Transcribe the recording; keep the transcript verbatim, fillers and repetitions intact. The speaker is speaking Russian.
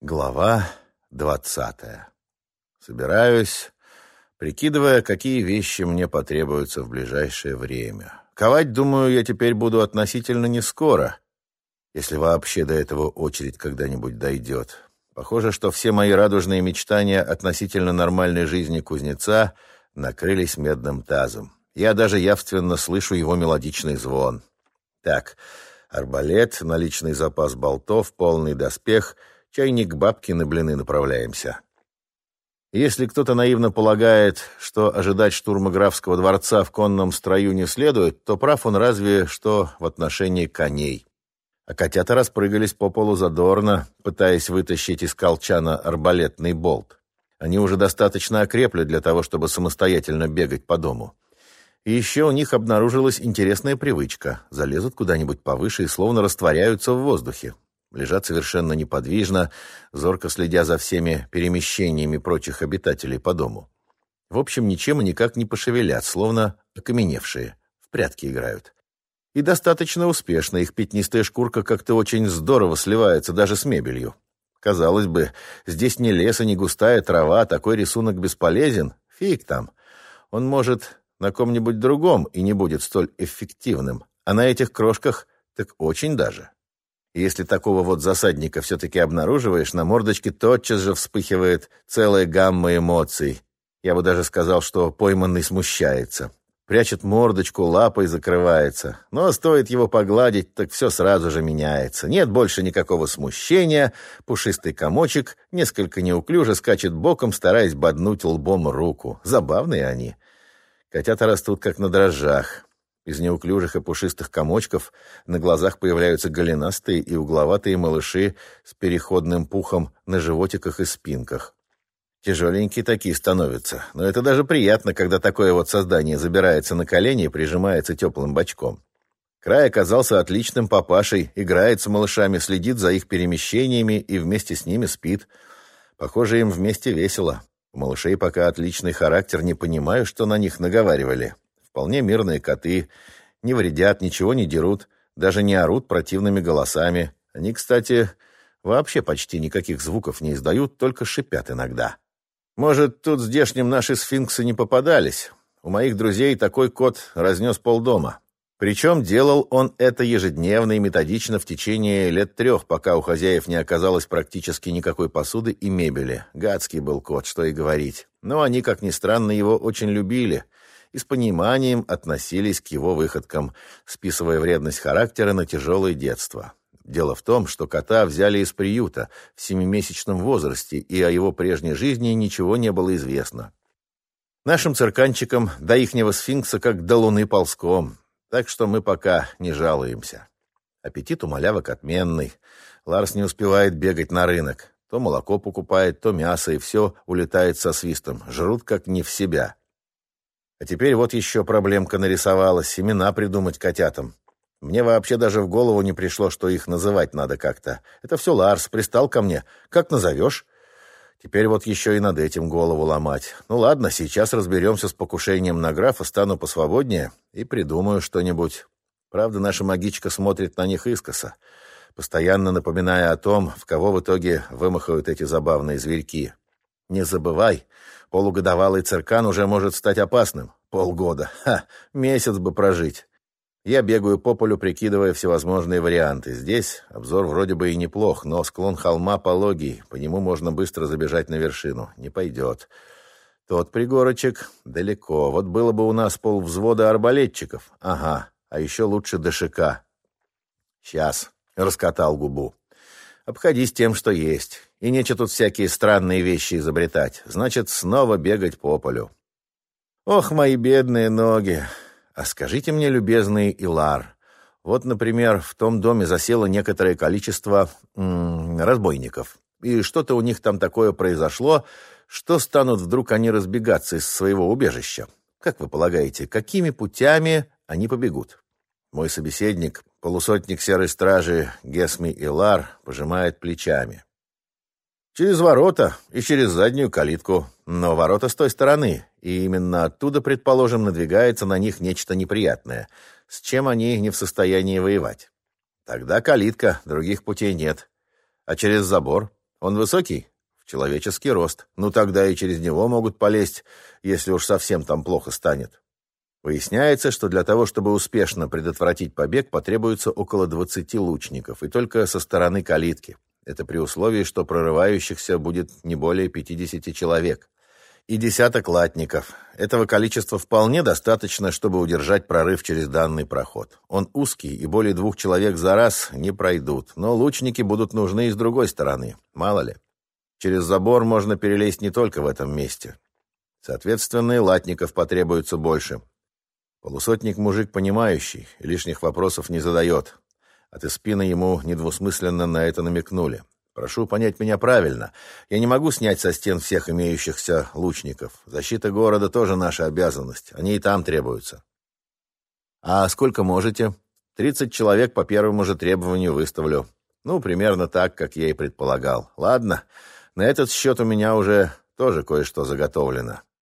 Глава двадцатая. Собираюсь, прикидывая, какие вещи мне потребуются в ближайшее время. Ковать, думаю, я теперь буду относительно не скоро, если вообще до этого очередь когда-нибудь дойдет. Похоже, что все мои радужные мечтания относительно нормальной жизни кузнеца накрылись медным тазом. Я даже явственно слышу его мелодичный звон. Так, арбалет, наличный запас болтов, полный доспех — чайник бабки на блины направляемся. Если кто-то наивно полагает, что ожидать штурма графского дворца в конном строю не следует, то прав он разве что в отношении коней. А котята распрыгались по полу задорно, пытаясь вытащить из колчана арбалетный болт. Они уже достаточно окрепли для того, чтобы самостоятельно бегать по дому. И еще у них обнаружилась интересная привычка. Залезут куда-нибудь повыше и словно растворяются в воздухе. Лежат совершенно неподвижно, зорко следя за всеми перемещениями прочих обитателей по дому. В общем, ничем и никак не пошевелят, словно окаменевшие, в прятки играют. И достаточно успешно, их пятнистая шкурка как-то очень здорово сливается даже с мебелью. Казалось бы, здесь ни лес и ни густая трава, такой рисунок бесполезен. Фиг там. Он может на ком-нибудь другом и не будет столь эффективным, а на этих крошках так очень даже. Если такого вот засадника все-таки обнаруживаешь, на мордочке тотчас же вспыхивает целая гамма эмоций. Я бы даже сказал, что пойманный смущается. Прячет мордочку, лапой закрывается. Но стоит его погладить, так все сразу же меняется. Нет больше никакого смущения. Пушистый комочек несколько неуклюже скачет боком, стараясь боднуть лбом руку. Забавные они. Котята растут как на дрожжах. Из неуклюжих и пушистых комочков на глазах появляются голенастые и угловатые малыши с переходным пухом на животиках и спинках. Тяжеленькие такие становятся, но это даже приятно, когда такое вот создание забирается на колени и прижимается теплым бочком. Край оказался отличным папашей, играет с малышами, следит за их перемещениями и вместе с ними спит. Похоже, им вместе весело. У малышей пока отличный характер, не понимаю, что на них наговаривали. Вполне мирные коты, не вредят, ничего не дерут, даже не орут противными голосами. Они, кстати, вообще почти никаких звуков не издают, только шипят иногда. Может, тут здешним наши сфинксы не попадались. У моих друзей такой кот разнес полдома. Причем делал он это ежедневно и методично в течение лет трех, пока у хозяев не оказалось практически никакой посуды и мебели. Гадский был кот, что и говорить. Но они, как ни странно, его очень любили и с пониманием относились к его выходкам, списывая вредность характера на тяжелое детство. Дело в том, что кота взяли из приюта в семимесячном возрасте, и о его прежней жизни ничего не было известно. Нашим цирканчикам до ихнего сфинкса как до луны ползком, так что мы пока не жалуемся. Аппетит у малявок отменный. Ларс не успевает бегать на рынок. То молоко покупает, то мясо, и все улетает со свистом. Жрут как не в себя. А теперь вот еще проблемка нарисовалась. Имена придумать котятам. Мне вообще даже в голову не пришло, что их называть надо как-то. Это все Ларс пристал ко мне. Как назовешь? Теперь вот еще и над этим голову ломать. Ну ладно, сейчас разберемся с покушением на графа, стану посвободнее и придумаю что-нибудь. Правда, наша магичка смотрит на них искоса, постоянно напоминая о том, в кого в итоге вымахают эти забавные зверьки. Не забывай, полугодовалый циркан уже может стать опасным. Полгода. Ха, месяц бы прожить. Я бегаю по полю, прикидывая всевозможные варианты. Здесь обзор вроде бы и неплох, но склон холма пологий, по нему можно быстро забежать на вершину. Не пойдет. Тот пригорочек далеко. Вот было бы у нас полвзвода арбалетчиков. Ага, а еще лучше ДШК. Сейчас. Раскатал губу. Обходись тем, что есть. И нечего тут всякие странные вещи изобретать. Значит, снова бегать по полю. Ох, мои бедные ноги. А скажите мне, любезный Илар, вот, например, в том доме засело некоторое количество м- разбойников. И что-то у них там такое произошло, что станут вдруг они разбегаться из своего убежища. Как вы полагаете, какими путями они побегут? Мой собеседник, полусотник серой стражи Гесми Илар, пожимает плечами. Через ворота и через заднюю калитку. Но ворота с той стороны, и именно оттуда, предположим, надвигается на них нечто неприятное, с чем они не в состоянии воевать. Тогда калитка, других путей нет. А через забор? Он высокий? В человеческий рост. Ну, тогда и через него могут полезть, если уж совсем там плохо станет. Выясняется, что для того, чтобы успешно предотвратить побег, потребуется около двадцати лучников, и только со стороны калитки. Это при условии, что прорывающихся будет не более пятидесяти человек. И десяток латников. Этого количества вполне достаточно, чтобы удержать прорыв через данный проход. Он узкий, и более двух человек за раз не пройдут. Но лучники будут нужны и с другой стороны. Мало ли. Через забор можно перелезть не только в этом месте. Соответственно, и латников потребуется больше. Полусотник мужик понимающий, и лишних вопросов не задает. От Испина ему недвусмысленно на это намекнули. Прошу понять меня правильно. Я не могу снять со стен всех имеющихся лучников. Защита города тоже наша обязанность. Они и там требуются. А сколько можете? Тридцать человек по первому же требованию выставлю. Ну, примерно так, как я и предполагал. Ладно, на этот счет у меня уже тоже кое-что заготовлено.